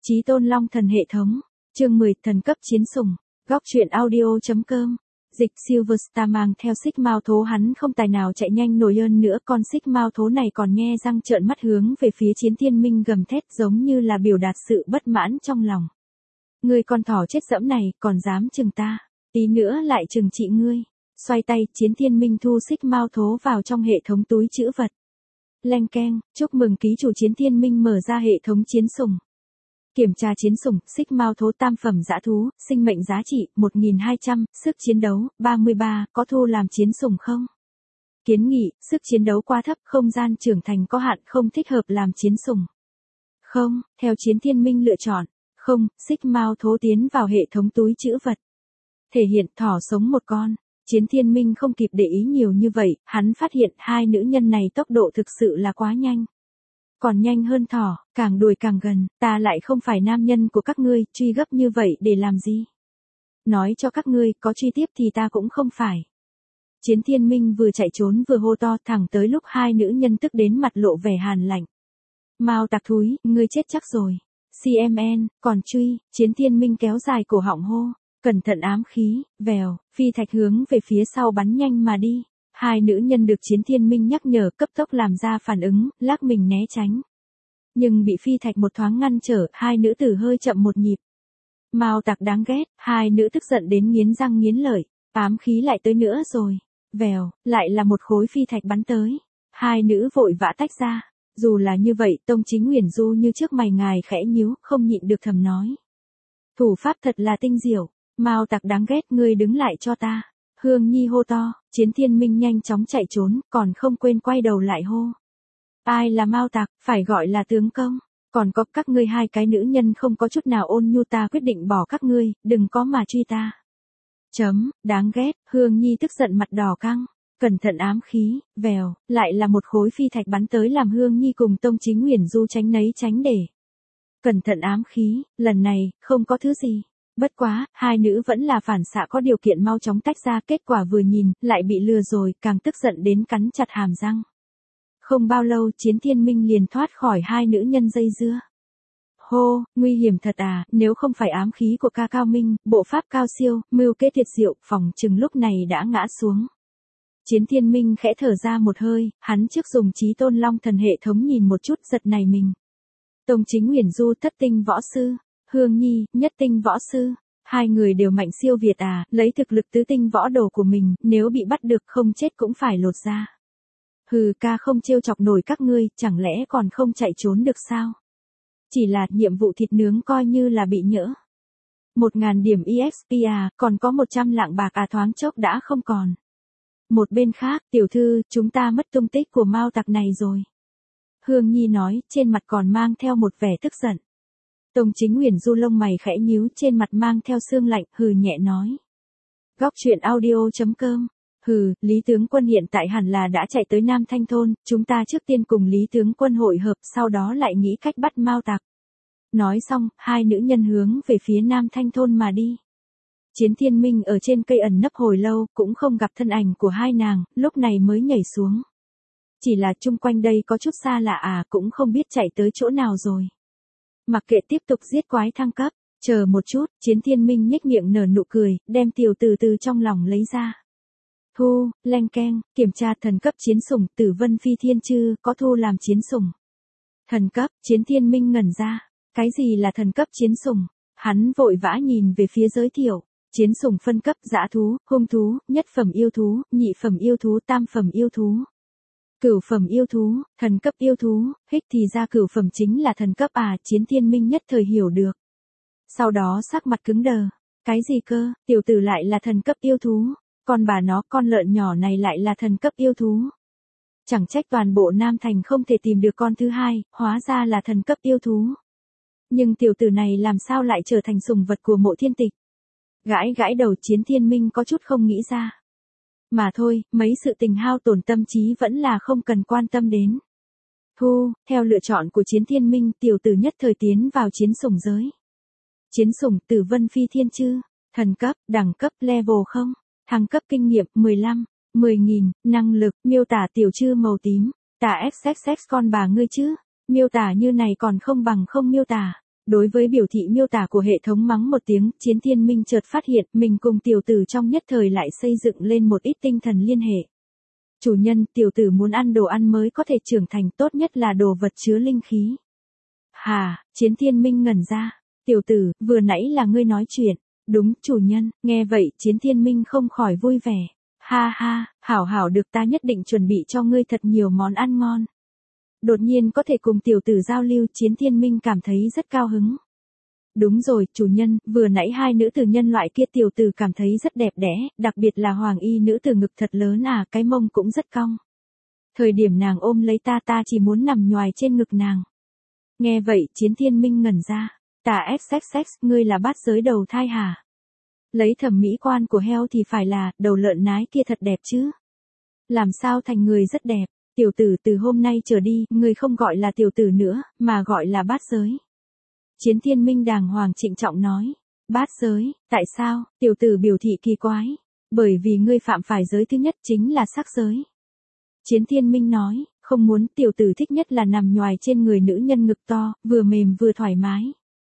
Chí tôn long thần hệ thống. Chương 10 thần cấp chiến sủng. Góc truyện audio.com. Dịch Silverstar mang theo xích mao thố hắn không tài nào chạy nhanh nổi hơn nữa, con xích mao thố này còn nhe răng trợn mắt hướng về phía Chiến Thiên Minh gầm thét giống như là biểu đạt sự bất mãn trong lòng. Ngươi con thỏ chết dẫm này còn dám chừng ta, tí nữa lại chừng trị ngươi. Xoay tay, Chiến Thiên Minh thu xích mao thố vào trong hệ thống túi trữ vật. Leng keng, chúc mừng ký chủ Chiến Thiên Minh mở ra hệ thống chiến sủng. Kiểm tra chiến sủng, xích mao thố tam phẩm dã thú, sinh mệnh giá trị 1200, sức chiến đấu 33, có thu làm chiến sủng không? Kiến nghị, sức chiến đấu quá thấp, không gian trưởng thành có hạn, không thích hợp làm chiến sủng. Không, theo Chiến Thiên Minh lựa chọn. Không, xích mao thố tiến vào hệ thống túi trữ vật. Thể hiện thỏ sống một con. Chiến Thiên Minh không kịp để ý nhiều như vậy, hắn phát hiện hai nữ nhân này tốc độ thực sự là quá nhanh. Còn nhanh hơn thỏ, càng đuổi càng gần, ta lại không phải nam nhân của các ngươi, truy gấp như vậy để làm gì? Nói cho các ngươi, có truy tiếp thì ta cũng không phải. Chiến Thiên Minh vừa chạy trốn vừa hô to, thẳng tới lúc hai nữ nhân tức đến mặt lộ vẻ hàn lạnh. Mao tặc thúi, ngươi chết chắc rồi. CMN, còn truy, Chiến Thiên Minh kéo dài cổ họng hô. Cẩn thận ám khí, vèo, phi thạch hướng về phía sau bắn nhanh mà đi. Hai nữ nhân được Chiến Thiên Minh nhắc nhở cấp tốc làm ra phản ứng, lắc mình né tránh. Nhưng bị phi thạch một thoáng ngăn trở, hai nữ tử hơi chậm một nhịp. Mao tặc đáng ghét, hai nữ tức giận đến nghiến răng nghiến lợi, ám khí lại tới nữa rồi. Vèo, lại là một khối phi thạch bắn tới. Hai nữ vội vã tách ra. Dù là như vậy, Tông Chính Uyển Du như trước mày ngài khẽ nhíu, không nhịn được thầm nói. Thủ pháp thật là tinh diệu, Mao tặc đáng ghét, ngươi đứng lại cho ta. Hương Nhi hô to, Chiến Thiên Minh nhanh chóng chạy trốn, còn không quên quay đầu lại hô. Ai là Mao tặc, phải gọi là tướng công, còn có các ngươi hai cái nữ nhân không có chút nào ôn nhu, ta quyết định bỏ các ngươi, đừng có mà truy ta. Đáng ghét, Hương Nhi tức giận mặt đỏ căng. Cẩn thận ám khí, vèo, lại là một khối phi thạch bắn tới làm Hương Nhi cùng Tông Chính Uyển Du tránh nấy tránh để. Cẩn thận ám khí, lần này, không có thứ gì. Bất quá, hai nữ vẫn là phản xạ có điều kiện mau chóng tách ra, kết quả vừa nhìn, lại bị lừa rồi, càng tức giận đến cắn chặt hàm răng. Không bao lâu, Chiến Thiên Minh liền thoát khỏi hai nữ nhân dây dưa. Hô, nguy hiểm thật à, nếu không phải ám khí của ca cao minh, bộ pháp cao siêu, mưu kế tuyệt diệu, phòng chừng lúc này đã ngã xuống. Chiến Thiên Minh khẽ thở ra một hơi, hắn trước dùng Chí Tôn Long thần hệ thống nhìn một chút, giật nảy mình. Tông Chính Uyển Du thất tinh võ sư, Hương Nhi, nhất tinh võ sư, hai người đều mạnh siêu việt à, lấy thực lực tứ tinh võ đồ của mình, nếu bị bắt được không chết cũng phải lột ra. Hừ, ca không trêu chọc nổi các ngươi, chẳng lẽ còn không chạy trốn được sao? Chỉ là nhiệm vụ thịt nướng coi như là bị nhỡ. 1000 điểm EXP à, còn có 100 lạng bạc à, thoáng chốc đã không còn. Một bên khác, tiểu thư, chúng ta mất tung tích của Mao tặc này rồi. Hương Nhi nói, trên mặt còn mang theo một vẻ tức giận. Tông Chính Uyển Du lông mày khẽ nhíu, trên mặt mang theo sương lạnh, hừ nhẹ nói. Góc truyện audio.com. Hừ, Lý tướng quân hiện tại hẳn là đã chạy tới Nam Thanh thôn, chúng ta trước tiên cùng Lý tướng quân hội hợp, sau đó lại nghĩ cách bắt Mao tặc. Nói xong, hai nữ nhân hướng về phía Nam Thanh thôn mà đi. Chiến Thiên Minh ở trên cây ẩn nấp hồi lâu, cũng không gặp thân ảnh của hai nàng, lúc này mới nhảy xuống. Chỉ là chung quanh đây có chút xa lạ à, cũng không biết chạy tới chỗ nào rồi. Mặc kệ, tiếp tục giết quái thăng cấp, chờ một chút, Chiến Thiên Minh nhếch miệng nở nụ cười, đem tiểu từ từ trong lòng lấy ra. Thu, leng keng, kiểm tra thần cấp chiến sủng, Tử Vân Phi Thiên Chư, có thu làm chiến sủng. Thần cấp, Chiến Thiên Minh ngẩn ra, cái gì là thần cấp chiến sủng? Hắn vội vã nhìn về phía giới thiệu. Chiến sủng phân cấp, dã thú, hung thú, nhất phẩm yêu thú, nhị phẩm yêu thú, tam phẩm yêu thú. Cửu phẩm yêu thú, thần cấp yêu thú, hích thì ra cửu phẩm chính là thần cấp à, Chiến Thiên Minh nhất thời hiểu được. Sau đó sắc mặt cứng đờ, cái gì cơ, tiểu tử lại là thần cấp yêu thú, còn bà nó, con lợn nhỏ này lại là thần cấp yêu thú. Chẳng trách toàn bộ Nam Thành không thể tìm được con thứ hai, hóa ra là thần cấp yêu thú. Nhưng tiểu tử này làm sao lại trở thành sủng vật của Mộ Thiên Tịch? Gãi đầu, Chiến Thiên Minh có chút không nghĩ ra. Mà thôi, mấy sự tình hao tổn tâm trí vẫn là không cần quan tâm đến. Thu, theo lựa chọn của Chiến Thiên Minh, tiểu tử nhất thời tiến vào chiến sủng giới. Chiến sủng, Tử Vân Phi Thiên Chư, thần cấp, đẳng cấp, level 0, thăng cấp kinh nghiệm, 15, 10.000, năng lực, miêu tả tiểu chư màu tím, tả XXX con bà ngươi chứ, miêu tả như này còn không bằng không miêu tả. Đối với biểu thị miêu tả của hệ thống mắng một tiếng, Chiến Thiên Minh chợt phát hiện mình cùng tiểu tử trong nhất thời lại xây dựng lên một ít tinh thần liên hệ. Chủ nhân, tiểu tử muốn ăn đồ ăn mới có thể trưởng thành, tốt nhất là đồ vật chứa linh khí. Hà, Chiến Thiên Minh ngẩn ra. Tiểu tử, vừa nãy là ngươi nói chuyện. Đúng, chủ nhân. Nghe vậy, Chiến Thiên Minh không khỏi vui vẻ. Ha ha, hảo hảo được, ta nhất định chuẩn bị cho ngươi thật nhiều món ăn ngon. Đột nhiên có thể cùng tiểu tử giao lưu, Chiến Thiên Minh cảm thấy rất cao hứng. Đúng rồi, chủ nhân, vừa nãy hai nữ tử nhân loại kia tiểu tử cảm thấy rất đẹp đẽ, đặc biệt là hoàng y nữ tử ngực thật lớn à, cái mông cũng rất cong. Thời điểm nàng ôm lấy ta chỉ muốn nằm nhoài trên ngực nàng. Nghe vậy, Chiến Thiên Minh ngẩn ra. Tà XXX, ngươi là bát giới đầu thai hả? Lấy thẩm mỹ quan của heo thì phải là, đầu lợn nái kia thật đẹp chứ. Làm sao thành người rất đẹp, tiểu tử từ hôm nay trở đi, ngươi không gọi là tiểu tử nữa, mà gọi là bát giới. Chiến Thiên Minh đàng hoàng trịnh trọng nói. Bát giới, tại sao? Tiểu tử biểu thị kỳ quái. Bởi vì ngươi phạm phải giới thứ nhất chính là sắc giới. Chiến Thiên Minh nói, không muốn, tiểu tử thích nhất là nằm nhoài trên người nữ nhân ngực to, vừa mềm vừa thoải mái.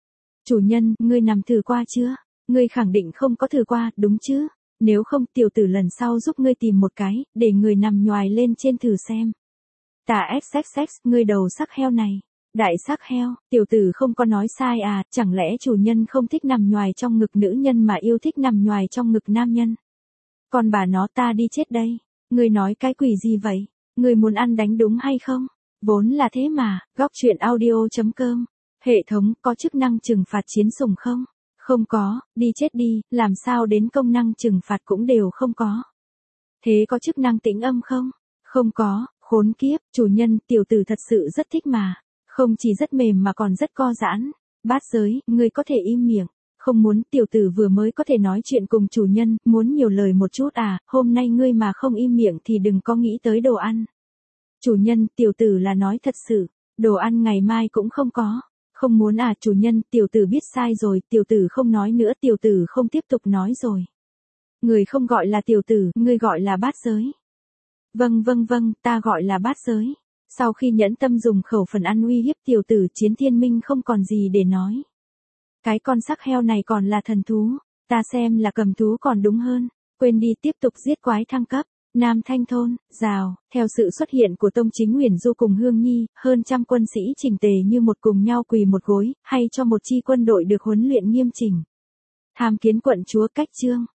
Chủ nhân, ngươi nằm thử qua chưa? Ngươi khẳng định không có thử qua, đúng chứ? Nếu không, tiểu tử lần sau giúp ngươi tìm một cái, để người nằm nhoài lên trên thử xem. Tà XXX, ngươi đầu sắc heo này. Đại sắc heo, tiểu tử không có nói sai à, chẳng lẽ chủ nhân không thích nằm nhoài trong ngực nữ nhân mà yêu thích nằm nhoài trong ngực nam nhân? Còn bà nó ta đi chết đây. Ngươi nói cái quỷ gì vậy? Ngươi muốn ăn đánh đúng hay không? Vốn là thế mà, góc truyện audio.com. Hệ thống có chức năng trừng phạt chiến sủng không? Không có, đi chết đi, làm sao đến công năng trừng phạt cũng đều không có. Thế có chức năng tĩnh âm không? Không có, khốn kiếp, chủ nhân, tiểu tử thật sự rất thích mà. Không chỉ rất mềm mà còn rất co giãn. Bát giới, ngươi có thể im miệng. Không muốn, tiểu tử vừa mới có thể nói chuyện cùng chủ nhân, muốn nhiều lời một chút à, hôm nay ngươi mà không im miệng thì đừng có nghĩ tới đồ ăn. Chủ nhân, tiểu tử là nói thật sự, đồ ăn ngày mai cũng không có. Không muốn à, chủ nhân, tiểu tử biết sai rồi, tiểu tử không nói nữa, tiểu tử không tiếp tục nói rồi. Người không gọi là tiểu tử, ngươi gọi là bát giới. Vâng, ta gọi là bát giới. Sau khi nhẫn tâm dùng khẩu phần ăn uy hiếp tiểu tử, Chiến Thiên Minh không còn gì để nói. Cái con sắc heo này còn là thần thú, ta xem là cầm thú còn đúng hơn. Quên đi, tiếp tục giết quái thăng cấp. Nam Thanh Thôn, rào, theo sự xuất hiện của Tông Chính Huyền Du cùng Hương Nhi, hơn trăm quân sĩ chỉnh tề như một cùng nhau quỳ một gối, hay cho một chi quân đội được huấn luyện nghiêm chỉnh. Tham kiến quận chúa, cách chương.